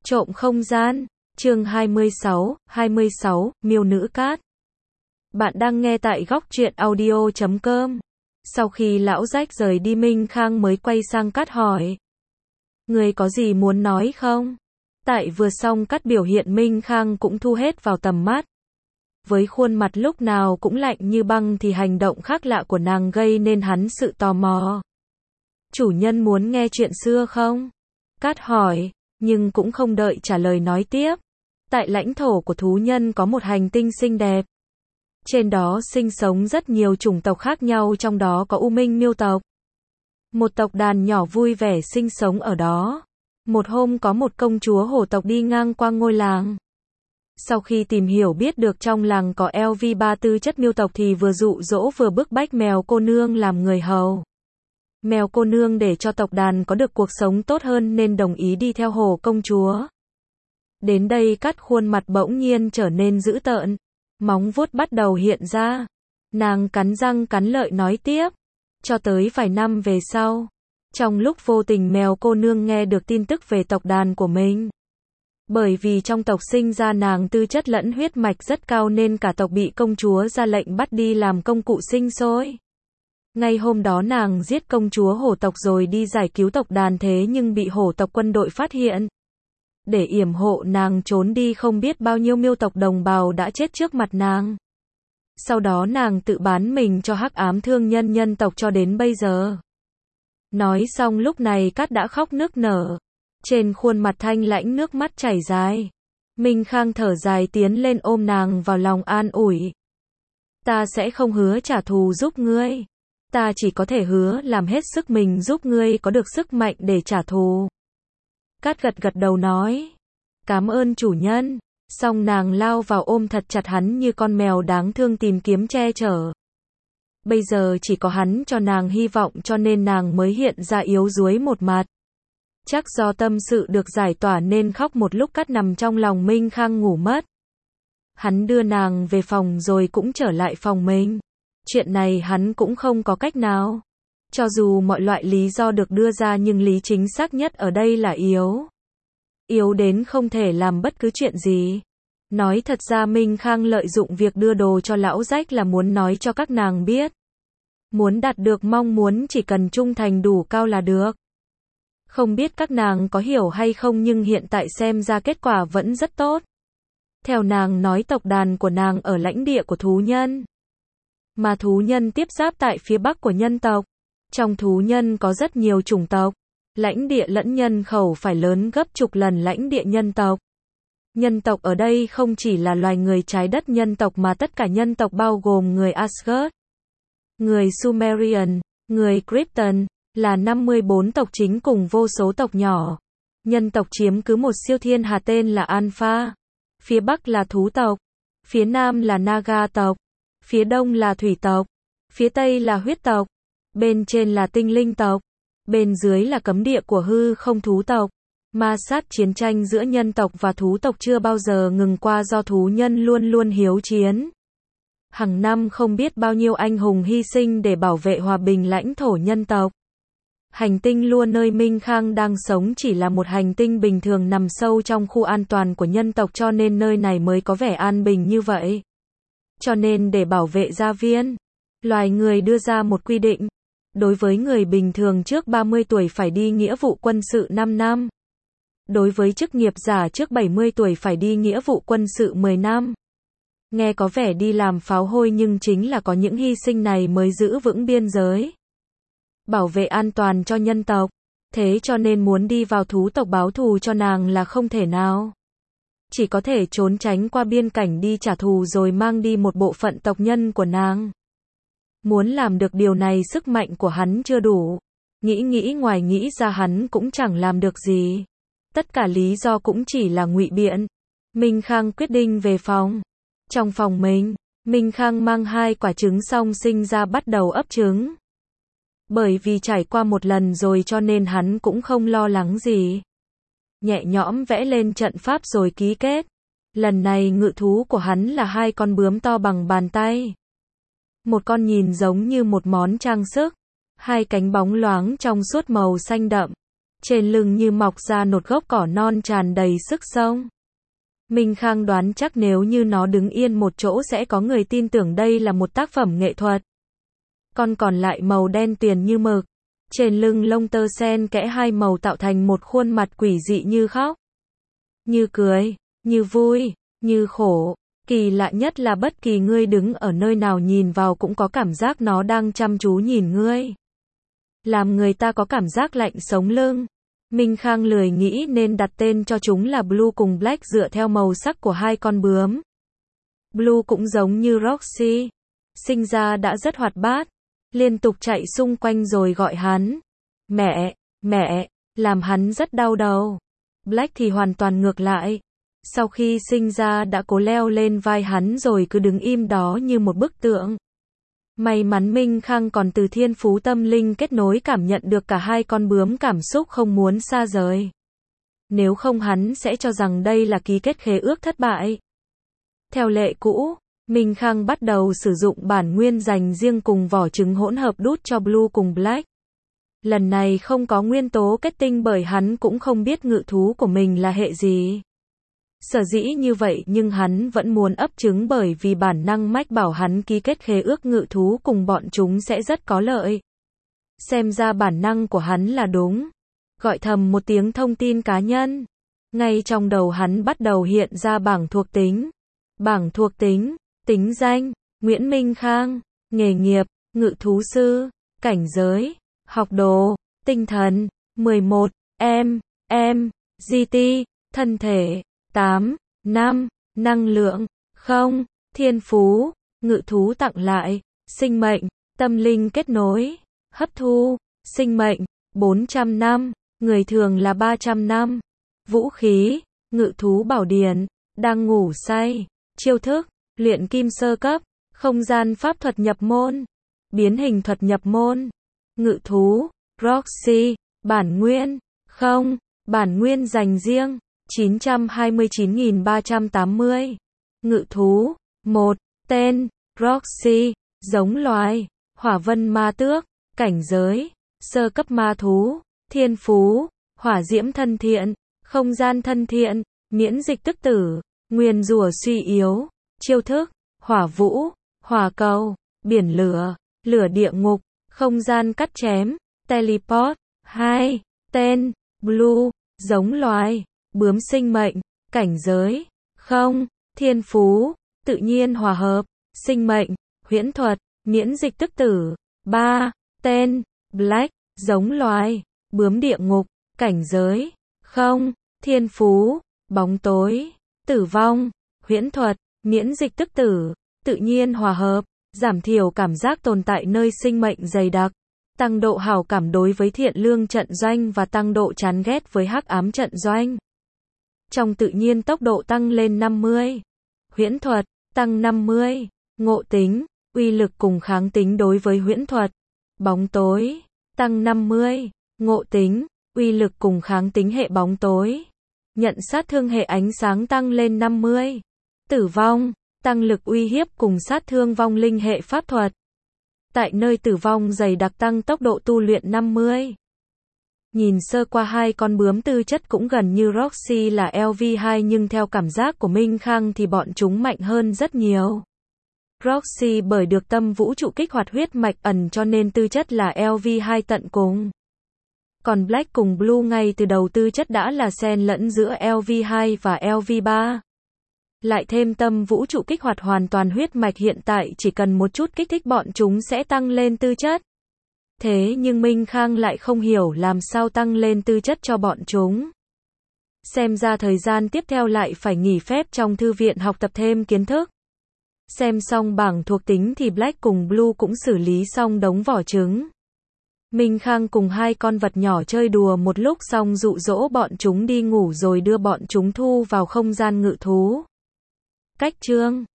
Trộm không gian, chương 26, miêu nữ cát. Bạn đang nghe tại góc truyện audio.com. Sau khi lão rách rời đi, Minh Khang mới quay sang Cát hỏi. Người có gì muốn nói không? Tại vừa xong Cát biểu hiện Minh Khang cũng thu hết vào tầm mắt. Với khuôn mặt lúc nào cũng lạnh như băng thì hành động khác lạ của nàng gây nên hắn sự tò mò. Chủ nhân muốn nghe chuyện xưa không? Cát hỏi, nhưng cũng không đợi trả lời nói tiếp. Tại lãnh thổ của thú nhân có một hành tinh xinh đẹp. Trên đó sinh sống rất nhiều chủng tộc khác nhau, trong đó có U Minh Miêu tộc. Một tộc đàn nhỏ vui vẻ sinh sống ở đó. Một hôm có một công chúa hổ tộc đi ngang qua ngôi làng. Sau khi tìm hiểu biết được trong làng có LV3 tư chất miêu tộc thì vừa dụ dỗ vừa bức bách mèo cô nương làm người hầu. Mèo cô nương để cho tộc đàn có được cuộc sống tốt hơn nên đồng ý đi theo hổ công chúa. Đến đây Cát khuôn mặt bỗng nhiên trở nên dữ tợn. Móng vuốt bắt đầu hiện ra. Nàng cắn răng cắn lợi nói tiếp. Cho tới vài năm về sau. Trong lúc vô tình mèo cô nương nghe được tin tức về tộc đàn của mình. Bởi vì trong tộc sinh ra nàng tư chất lẫn huyết mạch rất cao nên cả tộc bị công chúa ra lệnh bắt đi làm công cụ sinh sôi. Ngay hôm đó nàng giết công chúa hổ tộc rồi đi giải cứu tộc đàn, thế nhưng bị hổ tộc quân đội phát hiện. Để yểm hộ nàng trốn đi, không biết bao nhiêu miêu tộc đồng bào đã chết trước mặt nàng. Sau đó nàng tự bán mình cho hắc ám thương nhân nhân tộc cho đến bây giờ. Nói xong lúc này Cát đã khóc nức nở. Trên khuôn mặt thanh lãnh nước mắt chảy dài. Minh Khang thở dài tiến lên ôm nàng vào lòng an ủi. Ta sẽ không hứa trả thù giúp ngươi. Ta chỉ có thể hứa làm hết sức mình giúp ngươi có được sức mạnh để trả thù. Cát gật gật đầu nói. Cảm ơn chủ nhân. Xong nàng lao vào ôm thật chặt hắn như con mèo đáng thương tìm kiếm che chở. Bây giờ chỉ có hắn cho nàng hy vọng cho nên nàng mới hiện ra yếu đuối một mặt. Chắc do tâm sự được giải tỏa nên khóc một lúc. Cát nằm trong lòng Minh Khang ngủ mất. Hắn đưa nàng về phòng rồi cũng trở lại phòng mình. Chuyện này hắn cũng không có cách nào. Cho dù mọi loại lý do được đưa ra nhưng lý chính xác nhất ở đây là yếu. Yếu đến không thể làm bất cứ chuyện gì. Nói thật ra Minh Khang lợi dụng việc đưa đồ cho lão rách là muốn nói cho các nàng biết. Muốn đạt được mong muốn chỉ cần trung thành đủ cao là được. Không biết các nàng có hiểu hay không nhưng hiện tại xem ra kết quả vẫn rất tốt. Theo nàng nói tộc đàn của nàng ở lãnh địa của thú nhân. Mà thú nhân tiếp giáp tại phía bắc của nhân tộc. Trong thú nhân có rất nhiều chủng tộc. Lãnh địa lẫn nhân khẩu phải lớn gấp chục lần lãnh địa nhân tộc. Nhân tộc ở đây không chỉ là loài người trái đất nhân tộc mà tất cả nhân tộc bao gồm người Asgard, người Sumerian, người Krypton, là 54 tộc chính cùng vô số tộc nhỏ. Nhân tộc chiếm cứ một siêu thiên hà tên là Alpha. Phía bắc là thú tộc. Phía nam là Naga tộc. Phía đông là thủy tộc. Phía tây là huyết tộc. Bên trên là tinh linh tộc. Bên dưới là cấm địa của hư không thú tộc. Ma sát chiến tranh giữa nhân tộc và thú tộc chưa bao giờ ngừng qua do thú nhân luôn luôn hiếu chiến. Hàng năm không biết bao nhiêu anh hùng hy sinh để bảo vệ hòa bình lãnh thổ nhân tộc. Hành tinh Lua nơi Minh Khang đang sống chỉ là một hành tinh bình thường nằm sâu trong khu an toàn của nhân tộc cho nên nơi này mới có vẻ an bình như vậy. Cho nên để bảo vệ gia viên, loài người đưa ra một quy định. Đối với người bình thường trước 30 tuổi phải đi nghĩa vụ quân sự 5 năm. Đối với chức nghiệp giả trước 70 tuổi phải đi nghĩa vụ quân sự 10 năm. Nghe có vẻ đi làm pháo hôi nhưng chính là có những hy sinh này mới giữ vững biên giới. Bảo vệ an toàn cho nhân tộc. Thế cho nên muốn đi vào thú tộc báo thù cho nàng là không thể nào. Chỉ có thể trốn tránh qua biên cảnh đi trả thù rồi mang đi một bộ phận tộc nhân của nàng. Muốn làm được điều này sức mạnh của hắn chưa đủ. Nghĩ ngoài nghĩ ra hắn cũng chẳng làm được gì. Tất cả lý do cũng chỉ là ngụy biện. Minh Khang quyết định về phòng. Trong phòng mình, Minh Khang mang 2 quả trứng xong sinh ra bắt đầu ấp trứng. Bởi vì trải qua một lần rồi cho nên hắn cũng không lo lắng gì. Nhẹ nhõm vẽ lên trận pháp rồi ký kết. Lần này ngự thú của hắn là 2 con bướm to bằng bàn tay. Một con nhìn giống như một món trang sức. 2 cánh bóng loáng trong suốt màu xanh đậm. Trên lưng như mọc ra một gốc cỏ non tràn đầy sức sống. Minh Khang đoán chắc nếu như nó đứng yên một chỗ sẽ có người tin tưởng đây là một tác phẩm nghệ thuật. Còn lại màu đen tuyền như mực. Trên lưng lông tơ xen kẽ hai màu tạo thành một khuôn mặt quỷ dị như khóc, như cười, như vui, như khổ. Kỳ lạ nhất là bất kỳ ngươi đứng ở nơi nào nhìn vào cũng có cảm giác nó đang chăm chú nhìn ngươi. Làm người ta có cảm giác lạnh sống lưng. Minh Khang lười nghĩ nên đặt tên cho chúng là Blue cùng Black dựa theo màu sắc của hai con bướm. Blue cũng giống như Roxy, sinh ra đã rất hoạt bát, liên tục chạy xung quanh rồi gọi hắn mẹ, mẹ, làm hắn rất đau đầu. Black thì hoàn toàn ngược lại. Sau khi sinh ra đã cố leo lên vai hắn rồi cứ đứng im đó như một bức tượng. May mắn Minh Khang còn từ thiên phú tâm linh kết nối cảm nhận được cả hai con bướm cảm xúc không muốn xa rời. Nếu không hắn sẽ cho rằng đây là ký kết khế ước thất bại. Theo lệ cũ, Minh Khang bắt đầu sử dụng bản nguyên dành riêng cùng vỏ trứng hỗn hợp đút cho Blue cùng Black. Lần này không có nguyên tố kết tinh bởi hắn cũng không biết ngự thú của mình là hệ gì. Sở dĩ như vậy nhưng hắn vẫn muốn ấp trứng bởi vì bản năng mách bảo hắn ký kết khế ước ngự thú cùng bọn chúng sẽ rất có lợi. Xem ra bản năng của hắn là đúng. Gọi thầm một tiếng thông tin cá nhân. Ngay trong đầu hắn bắt đầu hiện ra bảng thuộc tính. Bảng thuộc tính, tính danh, Nguyễn Minh Khang, nghề nghiệp, ngự thú sư, cảnh giới, học đồ, tinh thần, 11, GT, thân thể, 8, 5, năng lượng, 0, thiên phú, ngự thú tặng lại, sinh mệnh, tâm linh kết nối, hấp thu, sinh mệnh, 400 năm, người thường là 300 năm, vũ khí, ngự thú bảo điện, đang ngủ say, chiêu thức, luyện kim sơ cấp, không gian pháp thuật nhập môn, biến hình thuật nhập môn, ngự thú, Roxy, bản nguyên, không, bản nguyên dành riêng, 929.380. Ngự thú, 1, tên, Roxy, giống loài, hỏa vân ma tước, cảnh giới, sơ cấp ma thú, thiên phú, hỏa diễm thân thiện, không gian thân thiện, miễn dịch tức tử, nguyền rủa suy yếu, chiêu thức, hỏa vũ, hỏa cầu, biển lửa, lửa địa ngục, không gian cắt chém, teleport, 2, tên, Blue, giống loài, bướm sinh mệnh, cảnh giới, không, thiên phú, tự nhiên hòa hợp, sinh mệnh, huyễn thuật, miễn dịch tức tử, 3, tên, Black, giống loài, bướm địa ngục, cảnh giới, không, thiên phú, bóng tối, tử vong, huyễn thuật, miễn dịch tức tử, tự nhiên hòa hợp, giảm thiểu cảm giác tồn tại nơi sinh mệnh dày đặc, tăng độ hảo cảm đối với thiện lương trận doanh và tăng độ chán ghét với hắc ám trận doanh. Trong tự nhiên tốc độ tăng lên 50, huyễn thuật, tăng 50, ngộ tính, uy lực cùng kháng tính đối với huyễn thuật, bóng tối, tăng 50, ngộ tính, uy lực cùng kháng tính hệ bóng tối, nhận sát thương hệ ánh sáng tăng lên 50, tử vong, tăng lực uy hiếp cùng sát thương vong linh hệ pháp thuật. Tại nơi tử vong dày đặc tăng tốc độ tu luyện 50. Nhìn sơ qua hai con bướm tư chất cũng gần như Roxy là LV2 nhưng theo cảm giác của Minh Khang thì bọn chúng mạnh hơn rất nhiều. Roxy bởi được tâm vũ trụ kích hoạt huyết mạch ẩn cho nên tư chất là LV2 tận cùng. Còn Black cùng Blue ngay từ đầu tư chất đã là xen lẫn giữa LV2 và LV3. Lại thêm tâm vũ trụ kích hoạt hoàn toàn huyết mạch hiện tại chỉ cần một chút kích thích bọn chúng sẽ tăng lên tư chất. Thế nhưng Minh Khang lại không hiểu làm sao tăng lên tư chất cho bọn chúng. Xem ra thời gian tiếp theo lại phải nghỉ phép trong thư viện học tập thêm kiến thức. Xem xong bảng thuộc tính thì Black cùng Blue cũng xử lý xong đống vỏ trứng. Minh Khang cùng hai con vật nhỏ chơi đùa một lúc xong dụ dỗ bọn chúng đi ngủ rồi đưa bọn chúng thu vào không gian ngự thú. Cách chương